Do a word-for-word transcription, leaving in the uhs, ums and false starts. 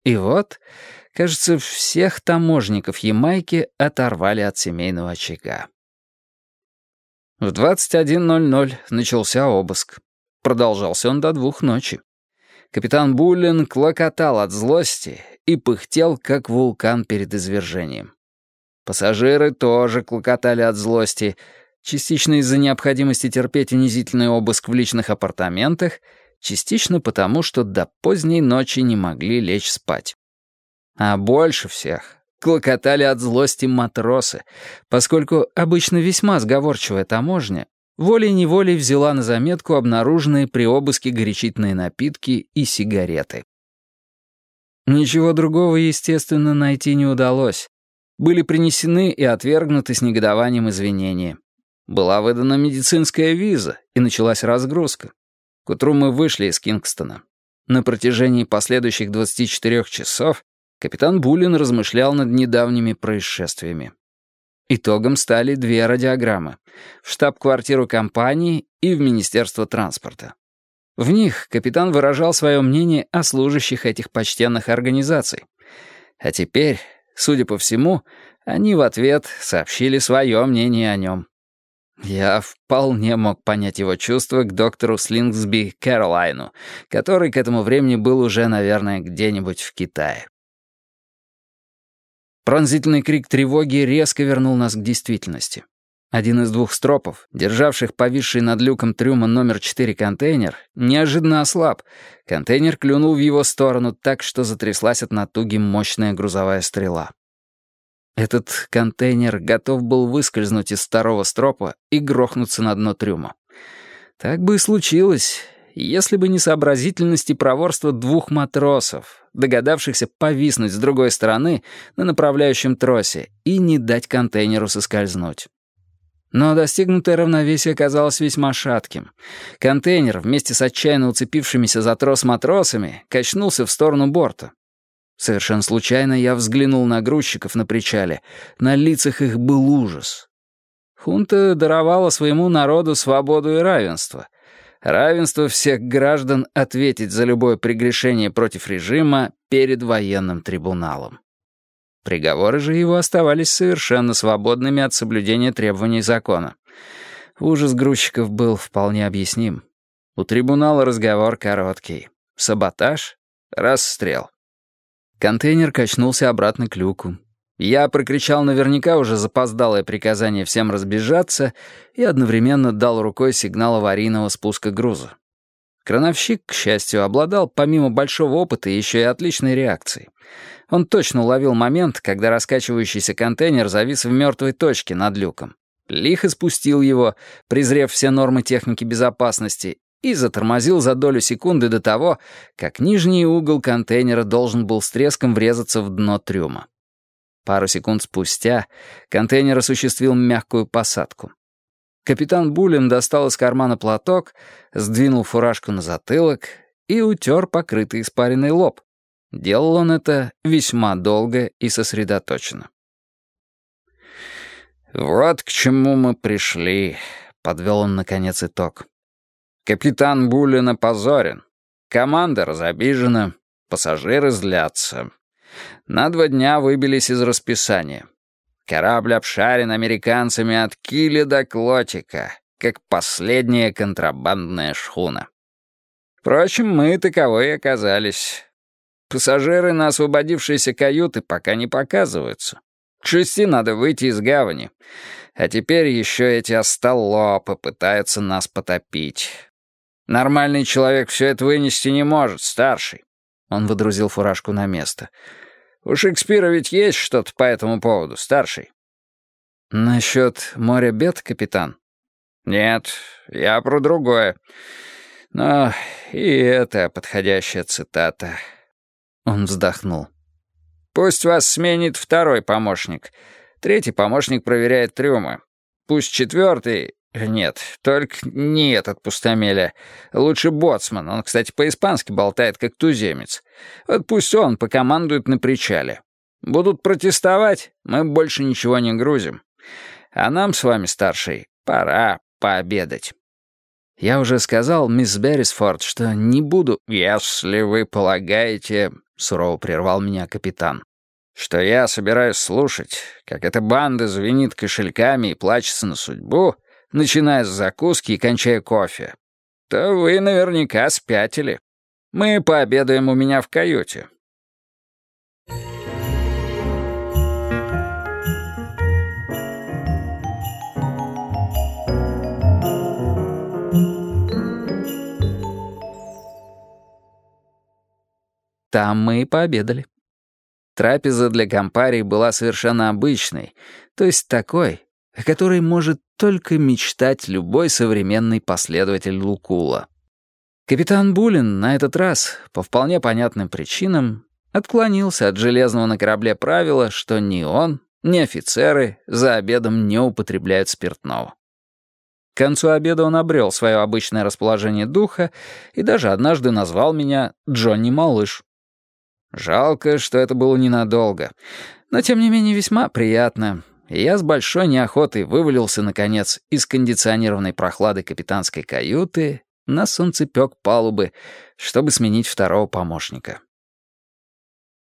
И вот, кажется, всех таможников Ямайки оторвали от семейного очага. В двадцать один ноль ноль начался обыск. Продолжался он до двух ночи. Капитан Буллин клокотал от злости и пыхтел, как вулкан перед извержением. Пассажиры тоже клокотали от злости, частично из-за необходимости терпеть унизительный обыск в личных апартаментах, частично потому, что до поздней ночи не могли лечь спать. А больше всех клокотали от злости матросы, поскольку обычно весьма сговорчивая таможня волей-неволей взяла на заметку обнаруженные при обыске горячительные напитки и сигареты. Ничего другого, естественно, найти не удалось. Были принесены и отвергнуты с негодованием извинения. Была выдана медицинская виза, и началась разгрузка. К утру мы вышли из Кингстона. На протяжении последующих двадцати четырёх часов капитан Буллин размышлял над недавними происшествиями. Итогом стали две радиограммы — в штаб-квартиру компании и в Министерство транспорта. В них капитан выражал свое мнение о служащих этих почтенных организаций. А теперь, судя по всему, они в ответ сообщили свое мнение о нем. Я вполне мог понять его чувства к доктору Слингсби Кэролайну, который к этому времени был уже, наверное, где-нибудь в Китае. Пронзительный крик тревоги резко вернул нас к действительности. Один из двух стропов, державших повисший над люком трюма номер четыре контейнер, неожиданно ослаб. Контейнер клюнул в его сторону так, что затряслась от натуги мощная грузовая стрела. Этот контейнер готов был выскользнуть из второго стропа и грохнуться на дно трюма. Так бы и случилось, если бы не сообразительность и проворство двух матросов, догадавшихся повиснуть с другой стороны на направляющем тросе и не дать контейнеру соскользнуть. Но достигнутое равновесие оказалось весьма шатким. Контейнер вместе с отчаянно уцепившимися за трос матросами качнулся в сторону борта. Совершенно случайно я взглянул на грузчиков на причале. На лицах их был ужас. Хунта даровала своему народу свободу и равенство. Равенство всех граждан ответить за любое прегрешение против режима перед военным трибуналом. Приговоры же его оставались совершенно свободными от соблюдения требований закона. Ужас грузчиков был вполне объясним. У трибунала разговор короткий. Саботаж — расстрел. Контейнер качнулся обратно к люку. Я прокричал наверняка уже запоздалое приказание всем разбежаться и одновременно дал рукой сигнал аварийного спуска груза. Крановщик, к счастью, обладал помимо большого опыта еще и отличной реакцией. Он точно уловил момент, когда раскачивающийся контейнер завис в мертвой точке над люком. Лихо спустил его, презрев все нормы техники безопасности, и затормозил за долю секунды до того, как нижний угол контейнера должен был с треском врезаться в дно трюма. Пару секунд спустя контейнер осуществил мягкую посадку. Капитан Буллин достал из кармана платок, сдвинул фуражку на затылок и утер покрытый испаренный лоб. Делал он это весьма долго и сосредоточенно. «Вот к чему мы пришли», — подвел он наконец итог. «Капитан Буллин опозорен, команда разобижена, пассажиры злятся. На два дня выбились из расписания. Корабль обшарен американцами от киля до клотика, как последняя контрабандная шхуна. Впрочем, мы таковой и оказались. Пассажиры на освободившиеся каюты пока не показываются. К шести надо выйти из гавани. А теперь еще эти остолопы пытаются нас потопить. Нормальный человек все это вынести не может, старший». Он водрузил фуражку на место. «У Шекспира ведь есть что-то по этому поводу, старший?» «Насчет моря бед, капитан?» «Нет, я про другое. Но и это подходящая цитата». Он вздохнул. «Пусть вас сменит второй помощник. Третий помощник проверяет трюмы. Пусть четвертый... Нет, только не этот пустомеля. Лучше боцман. Он, кстати, по-испански болтает, как туземец. Вот пусть он покомандует на причале. Будут протестовать, мы больше ничего не грузим. А нам с вами, старший, пора пообедать». Я уже сказал мисс Беррисфорд, что не буду... «Если вы полагаете...» сурово прервал меня капитан, «что я собираюсь слушать, как эта банда звенит кошельками и плачется на судьбу, начиная с закуски и кончая кофе, то вы наверняка спятили. Мы пообедаем у меня в каюте». Там мы и пообедали. Трапеза для компарии была совершенно обычной, то есть такой, о которой может только мечтать любой современный последователь Лукула. Капитан Булин на этот раз, по вполне понятным причинам, отклонился от железного на корабле правила, что ни он, ни офицеры за обедом не употребляют спиртного. К концу обеда он обрел свое обычное расположение духа и даже однажды назвал меня Джонни Малыш. Жалко, что это было ненадолго, но тем не менее весьма приятно, и я с большой неохотой вывалился, наконец, из кондиционированной прохлады капитанской каюты на солнцепёк палубы, чтобы сменить второго помощника.